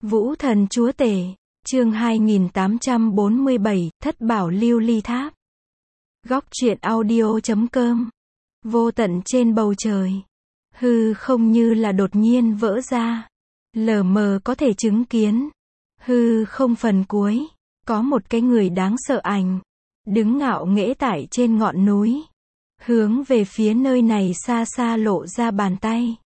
Vũ thần chúa tể, chương 2847, Thất bảo lưu ly tháp. Góc truyện audio.com. Vô tận trên bầu trời. Hư không như là đột nhiên vỡ ra. Lờ mờ có thể chứng kiến. Hư không phần cuối. Có một cái người đáng sợ ảnh. Đứng ngạo nghễ tại trên ngọn núi. Hướng về phía nơi này xa xa lộ ra bàn tay.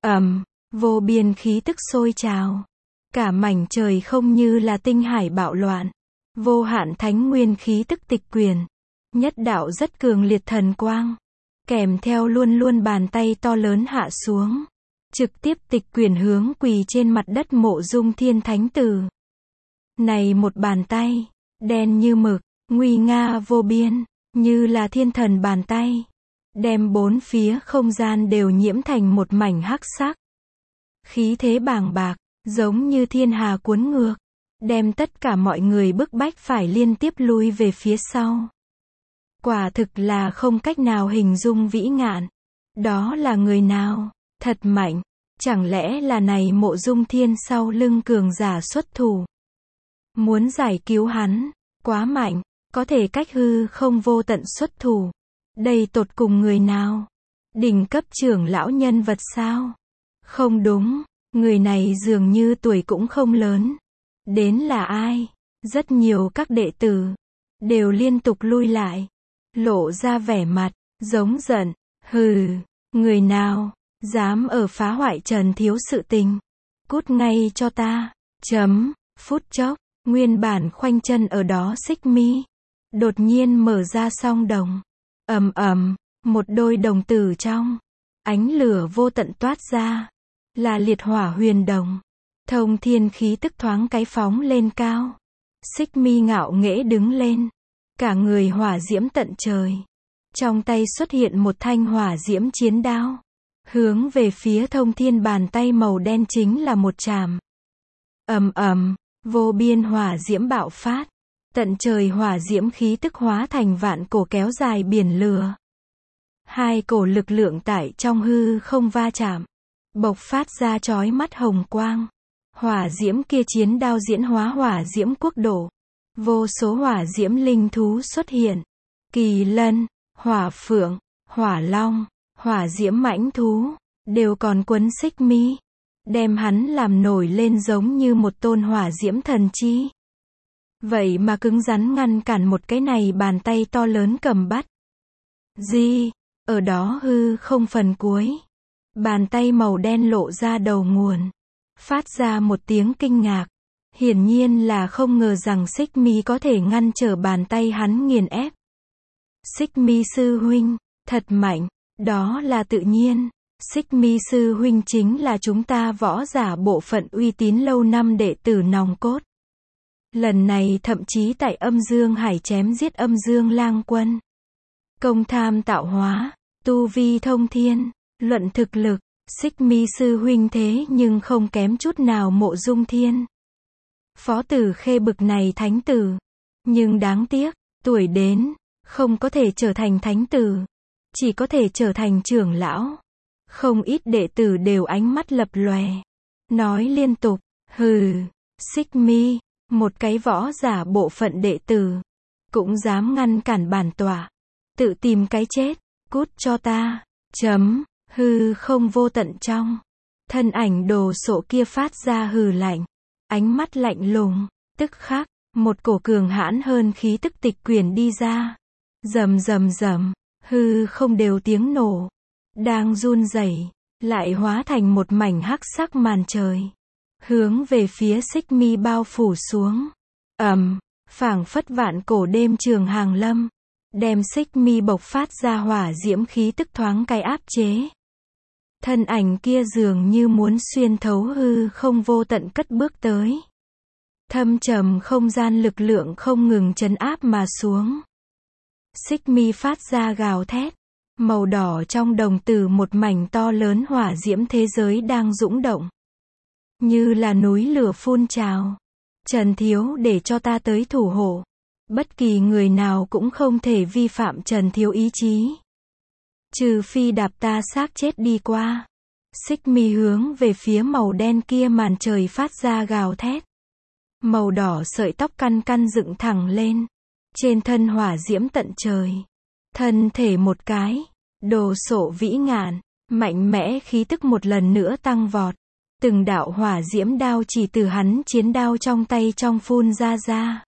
Vô biên khí tức sôi trào. Cả mảnh trời không như là tinh hải bạo loạn. Vô hạn thánh nguyên khí tức tịch quyển. Nhất đạo rất cường liệt thần quang. Kèm theo luôn luôn bàn tay to lớn hạ xuống. Trực tiếp tịch quyển hướng quỳ trên mặt đất Mộ Dung Thiên Thánh Tử. Này một bàn tay, đen như mực, nguy nga vô biên, như là thiên thần bàn tay. Đem bốn phía không gian đều nhiễm thành một mảnh hắc sắc. Khí thế bàng bạc, giống như thiên hà cuốn ngược. Đem tất cả mọi người bức bách phải liên tiếp lui về phía sau. Quả thực là không cách nào hình dung vĩ ngạn. Đó là người nào? Thật mạnh. Chẳng lẽ là này Mộ Dung Thiên sau lưng cường giả xuất thủ? Muốn giải cứu hắn, quá mạnh, có thể cách hư không vô tận xuất thủ. Đây tột cùng người nào? Đỉnh cấp trưởng lão nhân vật sao? Không đúng, người này dường như tuổi cũng không lớn. Đến là ai? Rất nhiều các đệ tử đều liên tục lui lại, lộ ra vẻ mặt giống giận. Hừ, người nào dám ở phá hoại Trần thiếu sự tình? Cút ngay cho ta. Phút chốc, nguyên bản khoanh chân ở đó Xích Mi đột nhiên mở ra song đồng. Một đôi đồng tử trong ánh lửa vô tận toát ra, là liệt hỏa huyền đồng. Thông thiên khí tức thoáng cái phóng lên cao. Xích Mi ngạo nghễ đứng lên, cả người hỏa diễm tận trời. Trong tay xuất hiện một thanh hỏa diễm chiến đao, hướng về phía thông thiên bàn tay màu đen chính là một chạm. Vô biên hỏa diễm bạo phát, tận trời hỏa diễm khí tức hóa thành vạn cổ kéo dài biển lửa. Hai cổ lực lượng tại trong hư không va chạm, bộc phát ra chói mắt hồng quang. Hỏa diễm kia chiến đao diễn hóa hỏa diễm quốc độ. Vô số hỏa diễm linh thú xuất hiện. Kỳ lân, hỏa phượng, hỏa long, hỏa diễm mãnh thú, đều còn quấn Xích Mi. Đem hắn làm nổi lên giống như một tôn hỏa diễm thần chi. Vậy mà cứng rắn ngăn cản một cái này bàn tay to lớn cầm bắt. Ở đó hư không phần cuối. Bàn tay màu đen lộ ra đầu nguồn. Phát ra một tiếng kinh ngạc. Hiển nhiên là không ngờ rằng Xích Mi có thể ngăn trở bàn tay hắn nghiền ép. Xích Mi sư huynh, thật mạnh, đó là tự nhiên. Xích Mi sư huynh chính là chúng ta võ giả bộ phận uy tín lâu năm đệ tử nòng cốt. Lần này thậm chí tại Âm Dương Hải chém giết Âm Dương Lang Quân. Công tham tạo hóa, tu vi thông thiên, luận thực lực, Xích Mi sư huynh thế nhưng không kém chút nào Mộ Dung Thiên. Phó Tử Khê bực này thánh tử. Nhưng đáng tiếc, tuổi đến, không có thể trở thành thánh tử. Chỉ có thể trở thành trưởng lão. Không ít đệ tử đều ánh mắt lập lòe. Nói liên tục, hừ, Xích Mi, một cái võ giả bộ phận đệ tử. Cũng dám ngăn cản bản tọa. Tự tìm cái chết, cút cho ta. Hư không vô tận trong. Thân ảnh đồ sộ kia phát ra hừ lạnh. Ánh mắt lạnh lùng, tức khắc, một cổ cường hãn hơn khí tức tịch quyển đi ra. Rầm, hư không đều tiếng nổ. Đang run rẩy, lại hóa thành một mảnh hắc sắc màn trời. Hướng về phía Xích Mi bao phủ xuống. Phảng phất vạn cổ đêm trường hàng lâm. Đem Xích Mi bộc phát ra hỏa diễm khí tức thoáng cái áp chế. Thân ảnh kia dường như muốn xuyên thấu hư không vô tận cất bước tới. Thâm trầm không gian lực lượng không ngừng trấn áp mà xuống. Xích Mi phát ra gào thét. Màu đỏ trong đồng tử một mảnh to lớn hỏa diễm thế giới đang dũng động. Như là núi lửa phun trào. Trần thiếu để cho ta tới thủ hộ. Bất kỳ người nào cũng không thể vi phạm Trần thiếu ý chí. Trừ phi đạp ta xác chết đi qua. Xích mi hướng về phía màu đen kia màn trời phát ra gào thét. Màu đỏ sợi tóc căn căn dựng thẳng lên. Trên thân hỏa diễm tận trời. Thân thể một cái. Đồ sộ vĩ ngạn. Mạnh mẽ khí tức một lần nữa tăng vọt. Từng đạo hỏa diễm đao chỉ từ hắn chiến đao trong tay trong phun ra.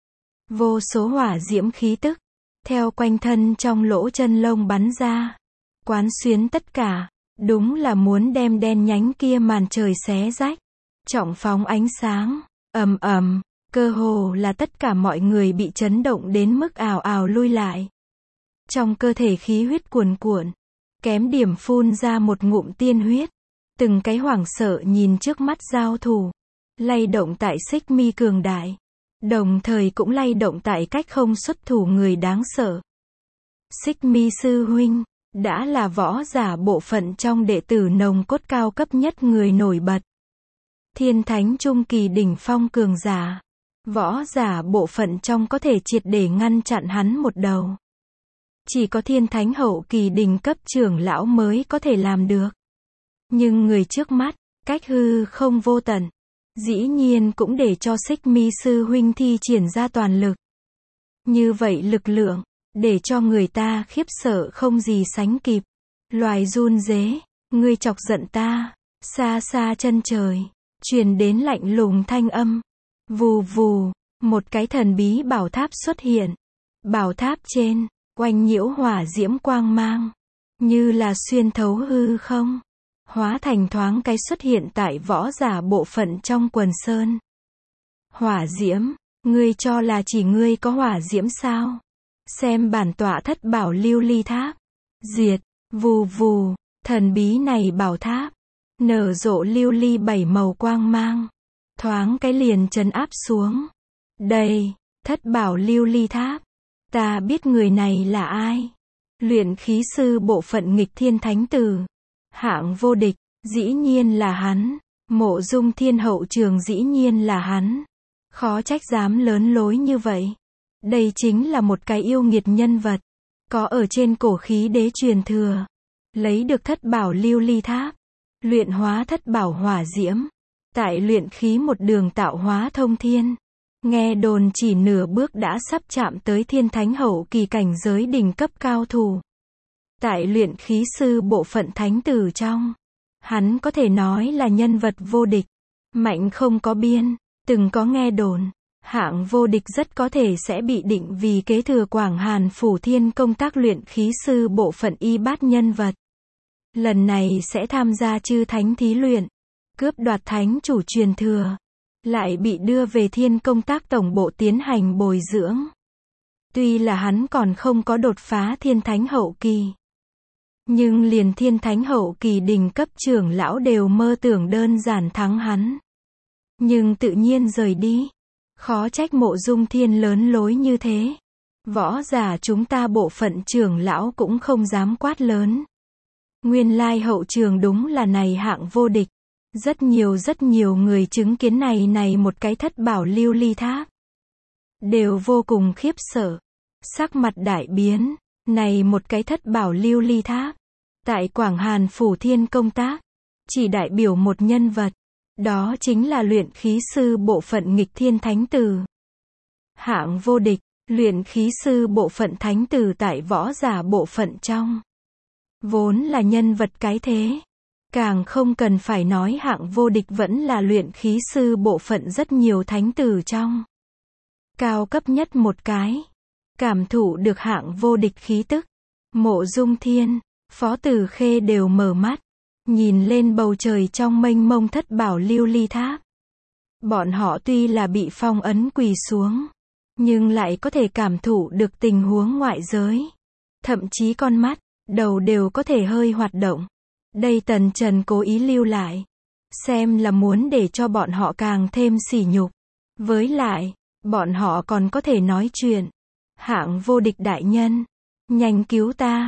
Vô số hỏa diễm khí tức. Theo quanh thân trong lỗ chân lông bắn ra. Quán xuyến tất cả. Đúng là muốn đem đen nhánh kia màn trời xé rách. Trọng phóng ánh sáng. Ầm ầm. Cơ hồ là tất cả mọi người bị chấn động đến mức ào ào lui lại. Trong cơ thể khí huyết cuồn cuộn. Kém điểm phun ra một ngụm tiên huyết. Từng cái hoảng sợ nhìn trước mắt giao thủ. Lay động tại xích mi cường đại. Đồng thời cũng lay động tại cách không xuất thủ người đáng sợ. Xích mi sư huynh. Đã là võ giả bộ phận trong đệ tử nồng cốt cao cấp nhất người nổi bật. Thiên thánh trung kỳ đỉnh phong cường giả. Võ giả bộ phận trong có thể triệt để ngăn chặn hắn một đầu. Chỉ có thiên thánh hậu kỳ đỉnh cấp trưởng lão mới có thể làm được. Nhưng người trước mắt, cách hư không vô tận, dĩ nhiên cũng để cho xích mi sư huynh thi triển ra toàn lực. Như vậy lực lượng, để cho người ta khiếp sợ không gì sánh kịp. Loài run rế, ngươi chọc giận ta. Xa xa chân trời, truyền đến lạnh lùng thanh âm. Vù vù, một cái thần bí bảo tháp xuất hiện. Bảo tháp trên, oanh nhiễu hỏa diễm quang mang. Như là xuyên thấu hư không. Hóa thành thoáng cái xuất hiện tại võ giả bộ phận trong quần sơn. Hỏa diễm, ngươi cho là chỉ ngươi có hỏa diễm sao? Xem bản tọa thất bảo lưu ly tháp. Diệt, vù vù, thần bí này bảo tháp. Nở rộ lưu ly 7 màu quang mang. Thoáng cái liền trấn áp xuống. Đây, thất bảo lưu ly tháp. Ta biết người này là ai. Luyện khí sư bộ phận nghịch thiên thánh tử. Hạng vô địch, dĩ nhiên là hắn. Mộ dung thiên hậu trường dĩ nhiên là hắn. Khó trách dám lớn lối như vậy. Đây chính là một cái yêu nghiệt nhân vật. Có ở trên cổ khí đế truyền thừa. Lấy được thất bảo lưu ly tháp. Luyện hóa thất bảo hỏa diễm. Tại luyện khí một đường tạo hóa thông thiên. Nghe đồn chỉ nửa bước đã sắp chạm tới thiên thánh hậu kỳ cảnh giới đỉnh cấp cao thủ. Tại luyện khí sư bộ phận thánh tử trong. Hắn có thể nói là nhân vật vô địch. Mạnh không có biên. Từng có nghe đồn. Hạng vô địch rất có thể sẽ bị định vì kế thừa Quảng Hàn Phủ Thiên công tác luyện khí sư bộ phận y bát nhân vật. Lần này sẽ tham gia chư thánh thí luyện. Cướp đoạt thánh chủ truyền thừa. Lại bị đưa về thiên công tác tổng bộ tiến hành bồi dưỡng. Tuy là hắn còn không có đột phá thiên thánh hậu kỳ. Nhưng liền thiên thánh hậu kỳ đỉnh cấp trưởng lão đều mơ tưởng đơn giản thắng hắn. Nhưng tự nhiên rời đi. Khó trách mộ dung thiên lớn lối như thế. Võ giả chúng ta bộ phận trưởng lão cũng không dám quát lớn. Nguyên lai hậu trường đúng là này hạng vô địch. Rất nhiều người chứng kiến này một cái thất bảo lưu ly tháp. Đều vô cùng khiếp sợ. Sắc mặt đại biến. Này một cái thất bảo lưu ly tháp. Tại Quảng Hàn Phủ Thiên công tác. Chỉ đại biểu một nhân vật. Đó chính là luyện khí sư bộ phận nghịch thiên thánh tử. Hạng vô địch, luyện khí sư bộ phận thánh tử tại võ giả bộ phận trong. Vốn là nhân vật cái thế. Càng không cần phải nói hạng vô địch vẫn là luyện khí sư bộ phận rất nhiều thánh tử trong. Cao cấp nhất một cái. Cảm thụ được hạng vô địch khí tức. Mộ dung thiên, Phó Tử Khê đều mở mắt. Nhìn lên bầu trời trong mênh mông thất bảo lưu ly tháp. Bọn họ tuy là bị phong ấn quỳ xuống. Nhưng lại có thể cảm thụ được tình huống ngoại giới. Thậm chí con mắt, đầu đều có thể hơi hoạt động. Đây Tần Trần cố ý lưu lại. Xem là muốn để cho bọn họ càng thêm sỉ nhục. Với lại, bọn họ còn có thể nói chuyện. Hạng vô địch đại nhân. Nhanh cứu ta.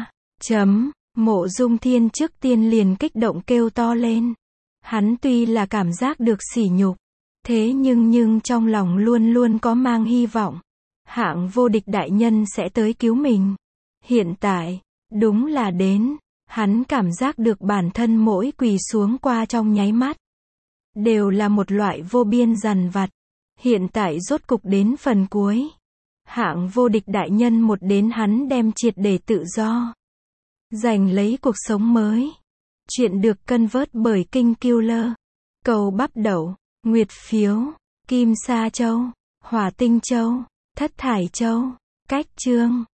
Mộ dung thiên trước tiên liền kích động kêu to lên. Hắn tuy là cảm giác được sỉ nhục. Thế nhưng trong lòng luôn luôn có mang hy vọng. Hạng vô địch đại nhân sẽ tới cứu mình. Hiện tại, đúng là đến. Hắn cảm giác được bản thân mỗi quỳ xuống qua trong nháy mắt, đều là một loại vô biên dằn vặt. Hiện tại rốt cục đến phần cuối. Hạng vô địch đại nhân một đến hắn đem triệt để tự do. Giành lấy cuộc sống mới. Chuyện được cân vớt bởi King Killer. Cầu bắp đậu, nguyệt phiếu, kim sa châu, hỏa tinh châu, thất thải châu, cách chương.